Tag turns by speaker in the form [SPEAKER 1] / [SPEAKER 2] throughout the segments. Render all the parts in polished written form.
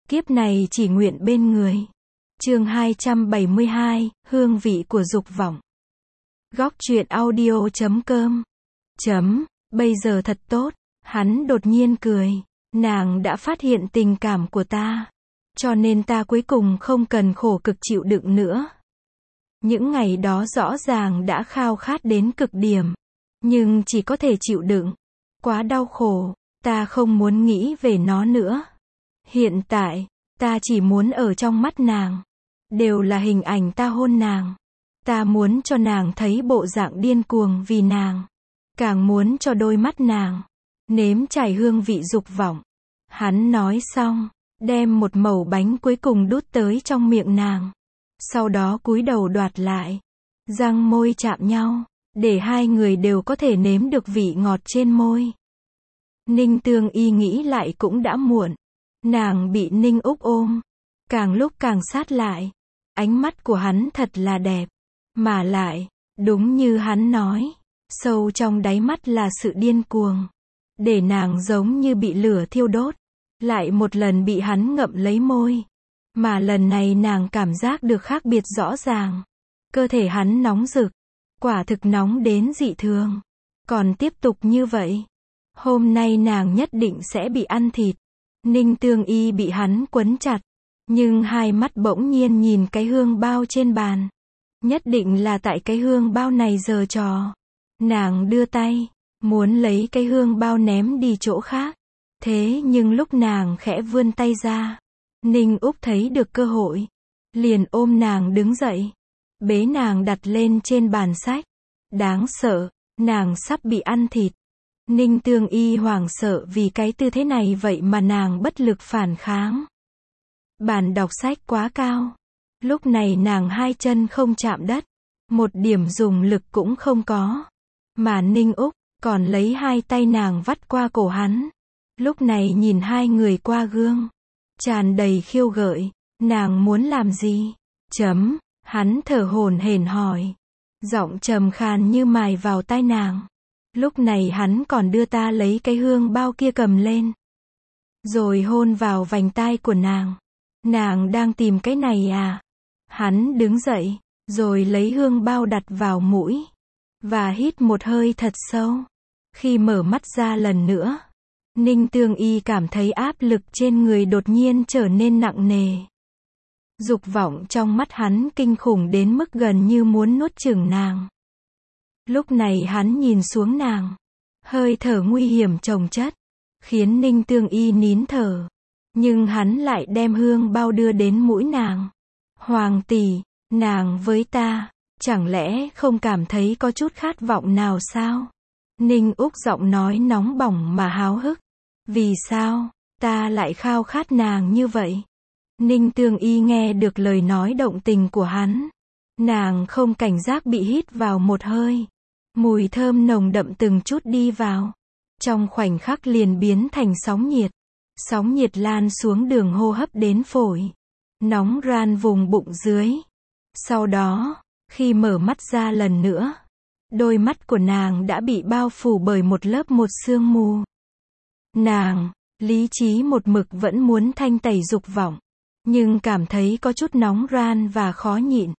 [SPEAKER 1] Kiếp này chỉ nguyện bên người. Chương 272, hương vị của dục vọng. Góc truyện audio.com. Bây giờ thật tốt. Hắn đột nhiên cười. Nàng đã phát hiện tình cảm của ta. Cho nên ta cuối cùng không cần khổ cực chịu đựng nữa. Những ngày đó rõ ràng đã khao khát đến cực điểm. Nhưng chỉ có thể chịu đựng. Quá đau khổ. Ta không muốn nghĩ về nó nữa. Hiện tại, ta chỉ muốn ở trong mắt nàng. Đều là hình ảnh ta hôn nàng. Ta muốn cho nàng thấy bộ dạng điên cuồng vì nàng. Càng muốn cho đôi mắt nàng nếm trải hương vị dục vọng. Hắn nói xong, đem một mẩu bánh cuối cùng đút tới trong miệng nàng. Sau đó cúi đầu đoạt lại. Răng môi chạm nhau, để hai người đều có thể nếm được vị ngọt trên môi. Ninh Tương Y nghĩ lại cũng đã muộn. Nàng bị Ninh Úc ôm. Càng lúc càng sát lại. Ánh mắt của hắn thật là đẹp. Mà lại, đúng như hắn nói. Sâu trong đáy mắt là sự điên cuồng. Để nàng giống như bị lửa thiêu đốt. Lại một lần bị hắn ngậm lấy môi. Mà lần này nàng cảm giác được khác biệt rõ ràng. Cơ thể hắn nóng rực. Quả thực nóng đến dị thường. Còn tiếp tục như vậy, hôm nay nàng nhất định sẽ bị ăn thịt. Ninh Tương Y bị hắn quấn chặt. Nhưng hai mắt bỗng nhiên nhìn cái hương bao trên bàn. Nhất định là tại cái hương bao này giở trò. Nàng đưa tay, muốn lấy cái hương bao ném đi chỗ khác. Thế nhưng lúc nàng khẽ vươn tay ra, Ninh Úc thấy được cơ hội. Liền ôm nàng đứng dậy. Bế nàng đặt lên trên bàn sách. Đáng sợ, nàng sắp bị ăn thịt. Ninh Tương Y hoảng sợ vì cái tư thế này vậy mà nàng bất lực phản kháng. Bàn đọc sách quá cao. Lúc này nàng hai chân không chạm đất. Một điểm dùng lực cũng không có. Mà Ninh Úc còn lấy hai tay nàng vắt qua cổ hắn. Lúc này nhìn hai người qua gương. Tràn đầy khiêu gợi. Nàng muốn làm gì? Hắn thở hổn hển hỏi. Giọng trầm khàn như mài vào tai nàng. Lúc này hắn còn đưa ta lấy cái hương bao kia cầm lên. Rồi hôn vào vành tai của nàng. Nàng đang tìm cái này à? Hắn đứng dậy, rồi lấy hương bao đặt vào mũi. Và hít một hơi thật sâu. Khi mở mắt ra lần nữa, Ninh Tương Y cảm thấy áp lực trên người đột nhiên trở nên nặng nề. Dục vọng trong mắt hắn kinh khủng đến mức gần như muốn nuốt chửng nàng. Lúc này hắn nhìn xuống nàng. Hơi thở nguy hiểm chồng chất. Khiến Ninh Tương Y nín thở. Nhưng hắn lại đem hương bao đưa đến mũi nàng. Hoàng tỷ, nàng với ta, chẳng lẽ không cảm thấy có chút khát vọng nào sao? Ninh Úc giọng nói nóng bỏng mà háo hức. Vì sao, ta lại khao khát nàng như vậy? Ninh Tương Y nghe được lời nói động tình của hắn. Nàng không cảnh giác bị hít vào một hơi. Mùi thơm nồng đậm từng chút đi vào. Trong khoảnh khắc liền biến thành sóng nhiệt. Sóng nhiệt lan xuống đường hô hấp đến phổi. Nóng ran vùng bụng dưới. Sau đó, khi mở mắt ra lần nữa, đôi mắt của nàng đã bị bao phủ bởi một lớp sương mù. Nàng, lý trí một mực vẫn muốn thanh tẩy dục vọng. Nhưng cảm thấy có chút nóng ran và khó nhịn.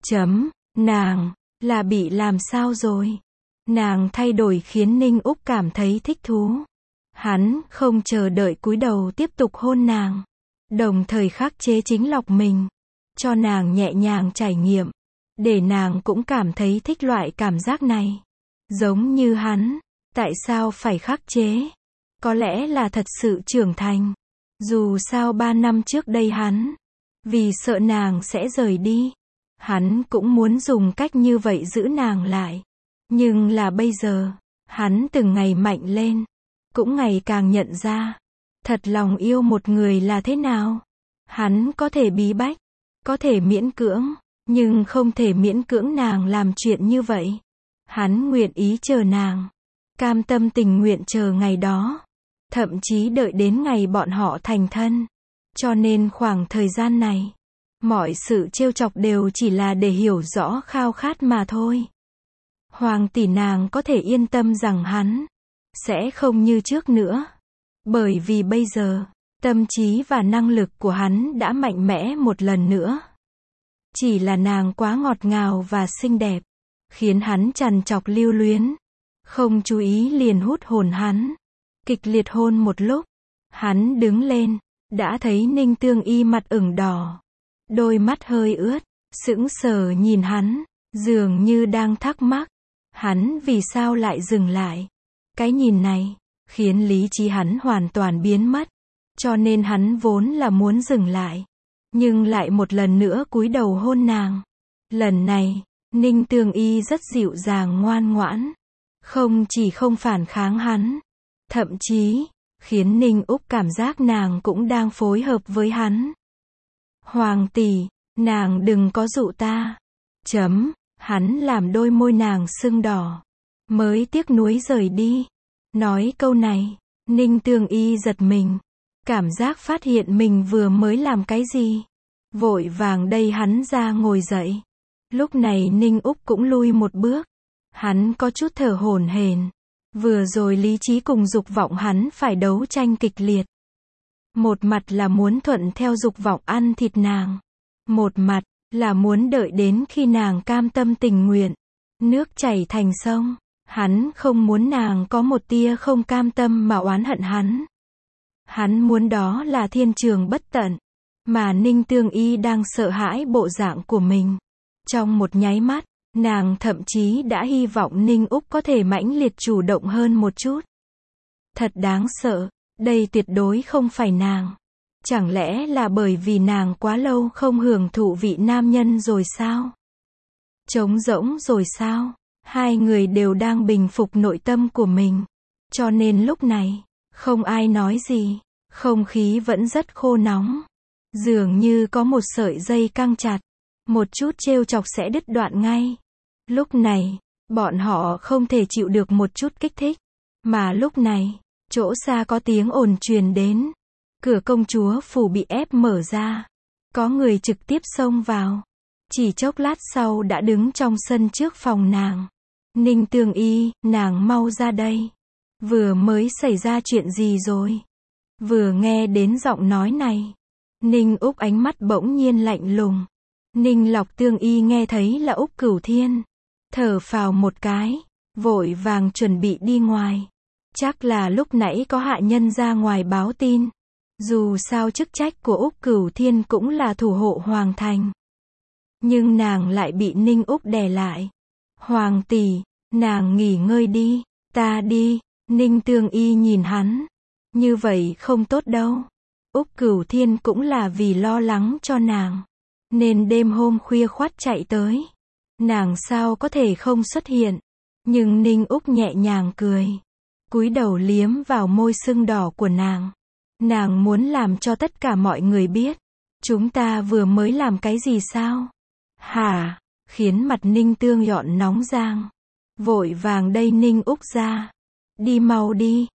[SPEAKER 1] Nàng, là bị làm sao rồi? Nàng thay đổi khiến Ninh Úc cảm thấy thích thú. Hắn không chờ đợi cúi đầu tiếp tục hôn nàng. Đồng thời khắc chế chính lọc mình. Cho nàng nhẹ nhàng trải nghiệm. Để nàng cũng cảm thấy thích loại cảm giác này. Giống như hắn. Tại sao phải khắc chế? Có lẽ là thật sự trưởng thành. Dù sao 3 năm trước đây hắn, vì sợ nàng sẽ rời đi, hắn cũng muốn dùng cách như vậy giữ nàng lại. Nhưng là bây giờ, hắn từng ngày mạnh lên, cũng ngày càng nhận ra, thật lòng yêu một người là thế nào. Hắn có thể bí bách, có thể miễn cưỡng, nhưng không thể miễn cưỡng nàng làm chuyện như vậy. Hắn nguyện ý chờ nàng, cam tâm tình nguyện chờ ngày đó. Thậm chí đợi đến ngày bọn họ thành thân. Cho nên khoảng thời gian này, mọi sự trêu chọc đều chỉ là để hiểu rõ khao khát mà thôi. Hoàng tỷ nàng có thể yên tâm rằng hắn sẽ không như trước nữa. Bởi vì bây giờ, Tâm trí và năng lực của hắn đã mạnh mẽ một lần nữa. Chỉ là nàng quá ngọt ngào và xinh đẹp, khiến hắn trằn trọc lưu luyến. Không chú ý liền hút hồn hắn. Kịch liệt hôn một lúc, hắn đứng lên, đã thấy Ninh Tương Y mặt ửng đỏ, đôi mắt hơi ướt, sững sờ nhìn hắn, dường như đang thắc mắc, hắn vì sao lại dừng lại. Cái nhìn này, khiến lý trí hắn hoàn toàn biến mất, cho nên hắn vốn là muốn dừng lại, nhưng lại một lần nữa cúi đầu hôn nàng. Lần này, Ninh Tương Y rất dịu dàng ngoan ngoãn, không chỉ không phản kháng hắn, thậm chí, khiến Ninh Úc cảm giác nàng cũng đang phối hợp với hắn. Hoàng tỷ, nàng đừng có dụ ta. Hắn làm đôi môi nàng sưng đỏ, mới tiếc nuối rời đi. Nói câu này, Ninh Tương Y giật mình, cảm giác phát hiện mình vừa mới làm cái gì. Vội vàng đẩy hắn ra ngồi dậy. Lúc này Ninh Úc cũng lui một bước. Hắn có chút thở hổn hển. Vừa rồi lý trí cùng dục vọng hắn phải đấu tranh kịch liệt. Một mặt là muốn thuận theo dục vọng ăn thịt nàng. Một mặt là muốn đợi đến khi nàng cam tâm tình nguyện. Nước chảy thành sông. Hắn không muốn nàng có một tia không cam tâm mà oán hận hắn. Hắn muốn đó là thiên trường bất tận. Mà Ninh Tương Y đang sợ hãi bộ dạng của mình. Trong một nháy mắt, nàng thậm chí đã hy vọng Ninh Úc có thể mãnh liệt chủ động hơn một chút. Thật đáng sợ, đây tuyệt đối không phải nàng. Chẳng lẽ là bởi vì nàng quá lâu không hưởng thụ vị nam nhân rồi sao? Trống rỗng rồi sao? Hai người đều đang bình phục nội tâm của mình. Cho nên lúc này, không ai nói gì. Không khí vẫn rất khô nóng. Dường như có một sợi dây căng chặt. Một chút trêu chọc sẽ đứt đoạn ngay. Lúc này, bọn họ không thể chịu được một chút kích thích. Mà lúc này, chỗ xa có tiếng ồn truyền đến. Cửa công chúa phủ bị ép mở ra. Có người trực tiếp xông vào. Chỉ chốc lát sau đã đứng trong sân trước phòng nàng. Ninh Tương Y, nàng mau ra đây. Vừa mới xảy ra chuyện gì rồi? Vừa nghe đến giọng nói này, Ninh Úc ánh mắt bỗng nhiên lạnh lùng. Ninh Lộc Tương Y nghe thấy là Úc Cửu Thiên. Thở phào một cái, vội vàng chuẩn bị đi ngoài. Chắc là lúc nãy có hạ nhân ra ngoài báo tin. Dù sao chức trách của Úc Cửu Thiên cũng là thủ hộ Hoàng Thành. Nhưng nàng lại bị Ninh Úc đè lại. Hoàng tỷ, nàng nghỉ ngơi đi, ta đi. Ninh Tương Y nhìn hắn. Như vậy không tốt đâu. Úc Cửu Thiên cũng là vì lo lắng cho nàng, nên đêm hôm khuya khoắt chạy tới. Nàng sao có thể không xuất hiện. Nhưng Ninh Úc nhẹ nhàng cười, cúi đầu liếm vào môi sưng đỏ của nàng. Nàng muốn làm cho tất cả mọi người biết, chúng ta vừa mới làm cái gì sao? Hả? Khiến mặt Ninh Tương Dọn nóng rang. Vội vàng đẩy Ninh Úc ra. Đi mau đi,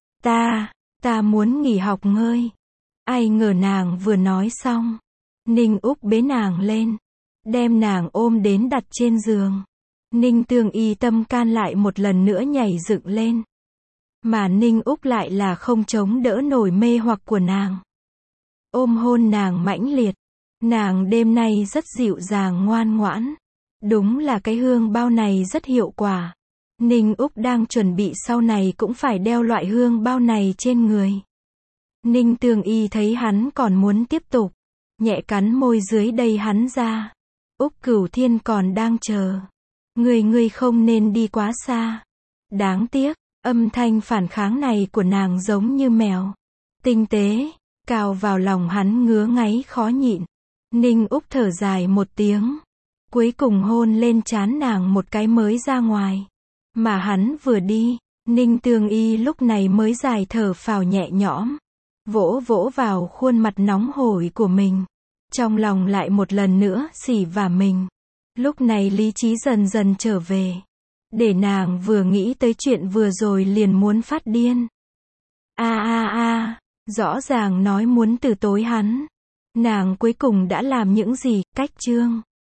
[SPEAKER 1] ta muốn nghỉ học ngơi. Ai ngờ nàng vừa nói xong, Ninh Úc bế nàng lên, đem nàng ôm đến đặt trên giường. Ninh Tương Y tâm can lại một lần nữa nhảy dựng lên. Mà Ninh Úc lại là không chống đỡ nổi mê hoặc của nàng. Ôm hôn nàng mãnh liệt. Nàng đêm nay rất dịu dàng ngoan ngoãn. Đúng là cái hương bao này rất hiệu quả. Ninh Úc đang chuẩn bị sau này cũng phải đeo loại hương bao này trên người. Ninh Tương Y thấy hắn còn muốn tiếp tục, nhẹ cắn môi dưới đẩy hắn ra. Úc Cửu Thiên còn đang chờ. Ngươi không nên đi quá xa. Đáng tiếc, âm thanh phản kháng này của nàng giống như mèo. Tinh tế, cào vào lòng hắn ngứa ngáy khó nhịn. Ninh Úc thở dài một tiếng. Cuối cùng hôn lên trán nàng một cái mới ra ngoài. Mà hắn vừa đi, Ninh Tương Y lúc này mới dài thở phào nhẹ nhõm. Vỗ vỗ vào khuôn mặt nóng hổi của mình. Trong lòng lại một lần nữa xỉ vả mình. Lúc này lý trí dần dần trở về. Để nàng vừa nghĩ tới chuyện vừa rồi liền muốn phát điên. Rõ ràng nói muốn từ tối hắn. Nàng cuối cùng đã làm những gì? Cách chương